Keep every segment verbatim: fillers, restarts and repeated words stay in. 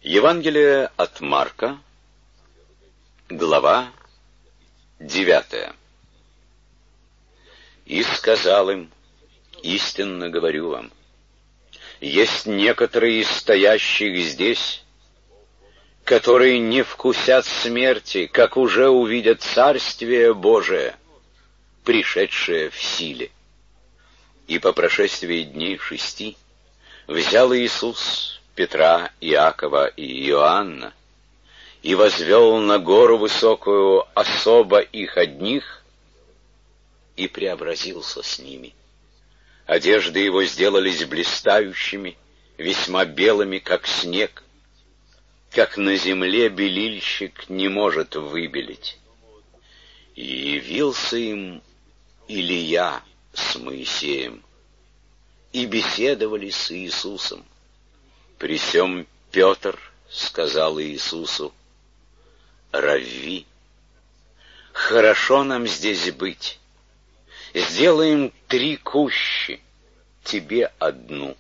Евангелие от Марка, глава девятая. «И сказал им: истинно говорю вам, есть некоторые из стоящих здесь, которые не вкусят смерти, как уже увидят Царствие Божие, пришедшее в силе». И по прошествии дней шести взял Иисус Петра, Иакова и Иоанна и возвел на гору высокую особо их одних и преобразился с ними. Одежды его сделались блистающими, весьма белыми, как снег, как на земле белильщик не может выбелить. И явился им Илия с Моисеем, и беседовали с Иисусом. При сем Петр сказал Иисусу: «Равви, хорошо нам здесь быть. Сделаем три кущи, тебе одну,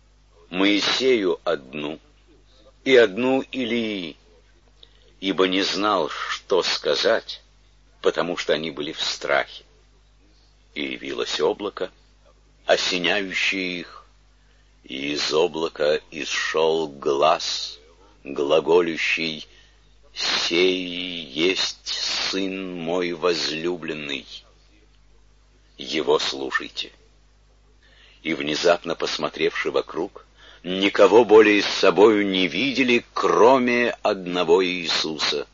Моисею одну и одну Илии», ибо не знал, что сказать, потому что они были в страхе. И явилось облако, осеняющее их, и из облака исшел глас, глаголющий: «Сей есть Сын мой возлюбленный, его слушайте». И внезапно посмотревши вокруг, никого более с собою не видели, кроме одного Иисуса.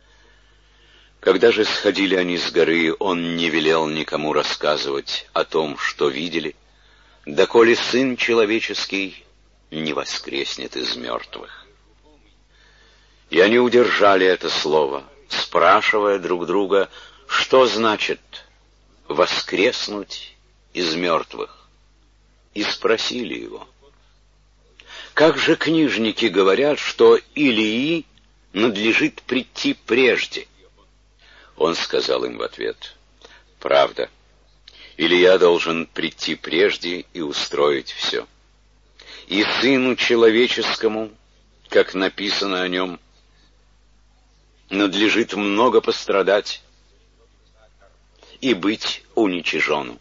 Когда же сходили они с горы, он не велел никому рассказывать о том, что видели, доколе Сын Человеческий не воскреснет из мертвых. И они удержали это слово, спрашивая друг друга, что значит воскреснуть из мертвых, и спросили его: «Как же книжники говорят, что Илии надлежит прийти прежде?» Он сказал им в ответ: «Правда, Илия должен прийти прежде и устроить все. И Сыну Человеческому, как написано о нем, надлежит много пострадать и быть уничиженным.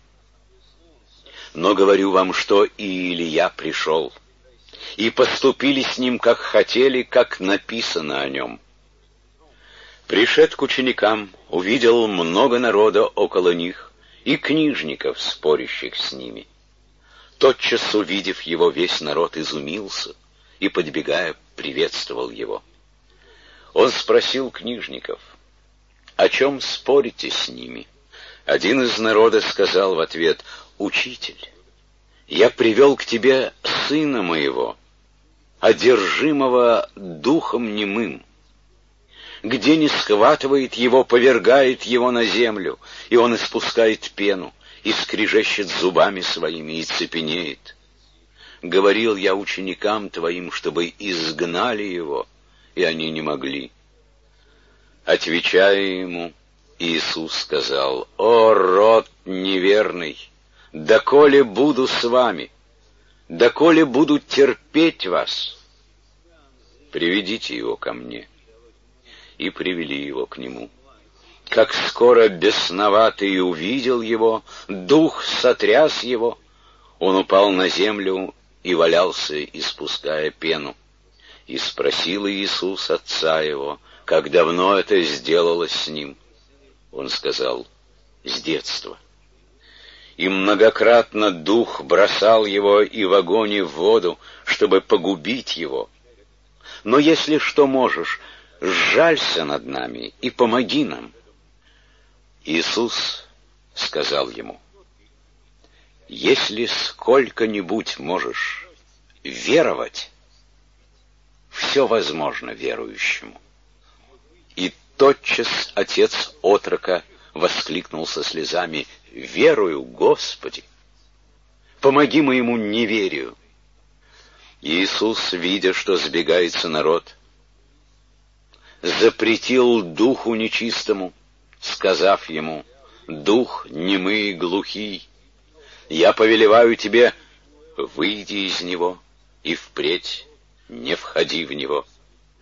Но говорю вам, что и Илия пришел, и поступили с ним, как хотели, как написано о нем. Пришед к ученикам, увидел много народа около них и книжников, спорящих с ними. Тотчас, увидев его, весь народ изумился и, подбегая, приветствовал его. Он спросил книжников: «О чем спорите с ними?» Один из народа сказал в ответ: «Учитель, я привел к тебе сына моего, одержимого духом немым. Где не схватывает его, повергает его на землю, и он испускает пену, и скрежещет зубами своими, и цепенеет. Говорил я ученикам твоим, чтобы изгнали его, и они не могли». Отвечая ему, Иисус сказал: «О, род неверный, доколе буду с вами, доколе буду терпеть вас? Приведите его ко мне». И привели его к нему. Как скоро бесноватый увидел его, дух сотряс его, он упал на землю и валялся, испуская пену. И спросил Иисус отца его, как давно это сделалось с ним. Он сказал: «С детства». И многократно дух бросал его и в огонь, и в воду, чтобы погубить его. Но если что можешь, сжалься над нами и помоги нам». Иисус сказал ему: «Если сколько-нибудь можешь веровать, все возможно верующему». И тотчас отец отрока воскликнул со слезами: «Верую, Господи, помоги моему неверию». Иисус, видя, что сбегается народ, запретил духу нечистому, сказав ему: «Дух немый и глухий, я повелеваю тебе, выйди из него и впредь не входи в него».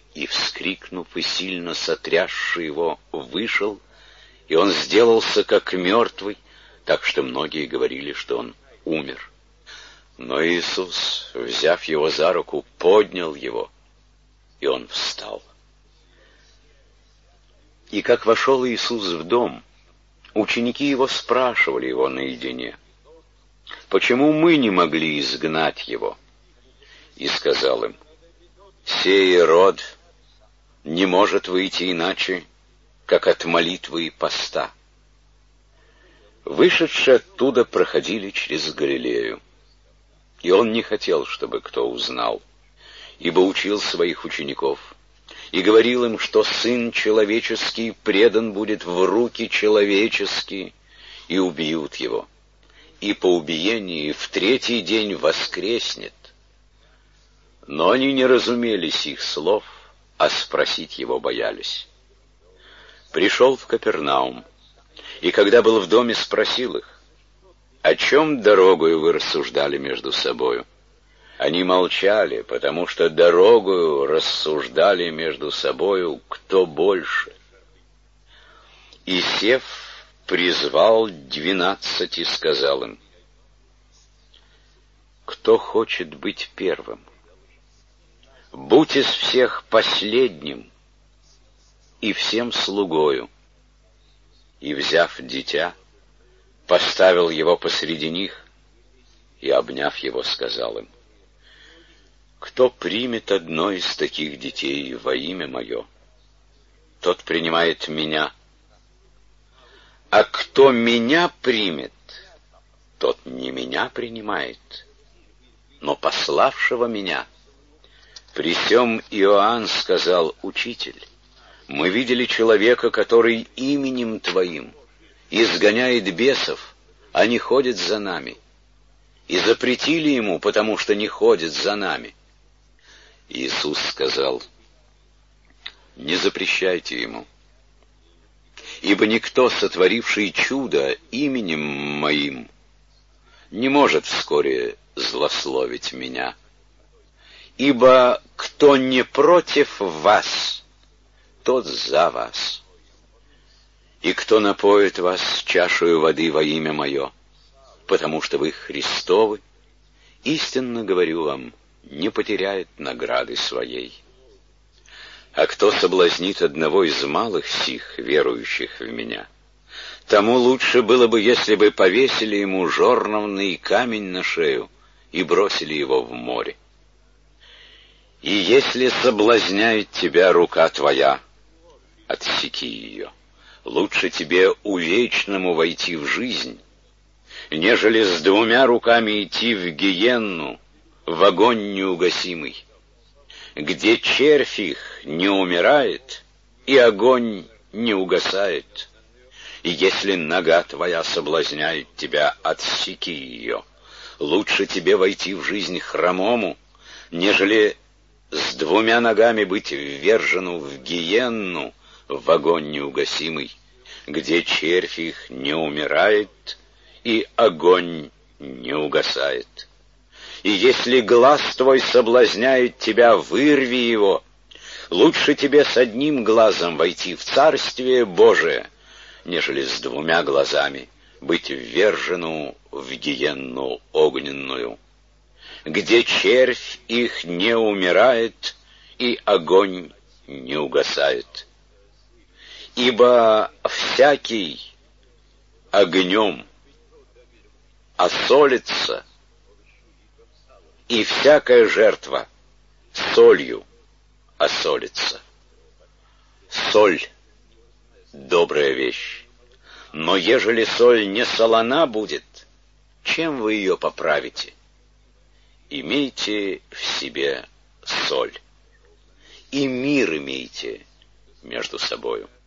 И, вскрикнув и сильно сотрясши его, вышел, и он сделался как мертвый, так что многие говорили, что он умер. Но Иисус, взяв его за руку, поднял его, и он встал. И как вошел Иисус в дом, ученики его спрашивали его наедине: «Почему мы не могли изгнать его?» И сказал им: «Сей род не может выйти иначе, как от молитвы и поста». Вышедшие оттуда проходили через Галилею, и он не хотел, чтобы кто узнал, ибо учил своих учеников и говорил им, что Сын Человеческий предан будет в руки человеческие, и убьют его, и по убиении в третий день воскреснет. Но они не разумели сих слов, а спросить его боялись. Пришел в Капернаум, и когда был в доме, спросил их: «О чем дорогою вы рассуждали между собою?» Они молчали, потому что дорогою рассуждали между собою, кто больше. И, сев, призвал двенадцать и сказал им: «Кто хочет быть первым, будь из всех последним и всем слугою». И, взяв дитя, поставил его посреди них и, обняв его, сказал им: «Кто примет одно из таких детей во имя мое, тот принимает меня. А кто меня примет, тот не меня принимает, но пославшего меня». При сем Иоанн сказал: «Учитель, мы видели человека, который именем Твоим изгоняет бесов, а не ходит за нами, и запретили ему, потому что не ходит за нами». Иисус сказал: «Не запрещайте ему, ибо никто, сотворивший чудо именем Моим, не может вскоре злословить Меня. Ибо кто не против вас, тот за вас. И кто напоит вас чашею воды во имя Мое, потому что вы Христовы, истинно говорю вам, не потеряет награды своей. А кто соблазнит одного из малых сих, верующих в Меня, тому лучше было бы, если бы повесили ему жорновный камень на шею и бросили его в море. И если соблазняет тебя рука твоя, отсеки ее. Лучше тебе увечному войти в жизнь, нежели с двумя руками идти в гиенну, в огонь неугасимый, где червь их не умирает, и огонь не угасает. И если нога твоя соблазняет тебя, отсеки ее. Лучше тебе войти в жизнь хромому, нежели с двумя ногами быть ввержену в гиенну, в огонь неугасимый, где червь их не умирает, и огонь не угасает. И если глаз твой соблазняет тебя, вырви его. Лучше тебе с одним глазом войти в Царствие Божие, нежели с двумя глазами быть ввержену в гиенну огненную, где червь их не умирает, и огонь не угасает. Ибо всякий огнем осолится, и всякая жертва солью осолится. Соль — добрая вещь, но ежели соль не солона будет, чем вы ее поправите? Имейте в себе соль, и мир имейте между собою.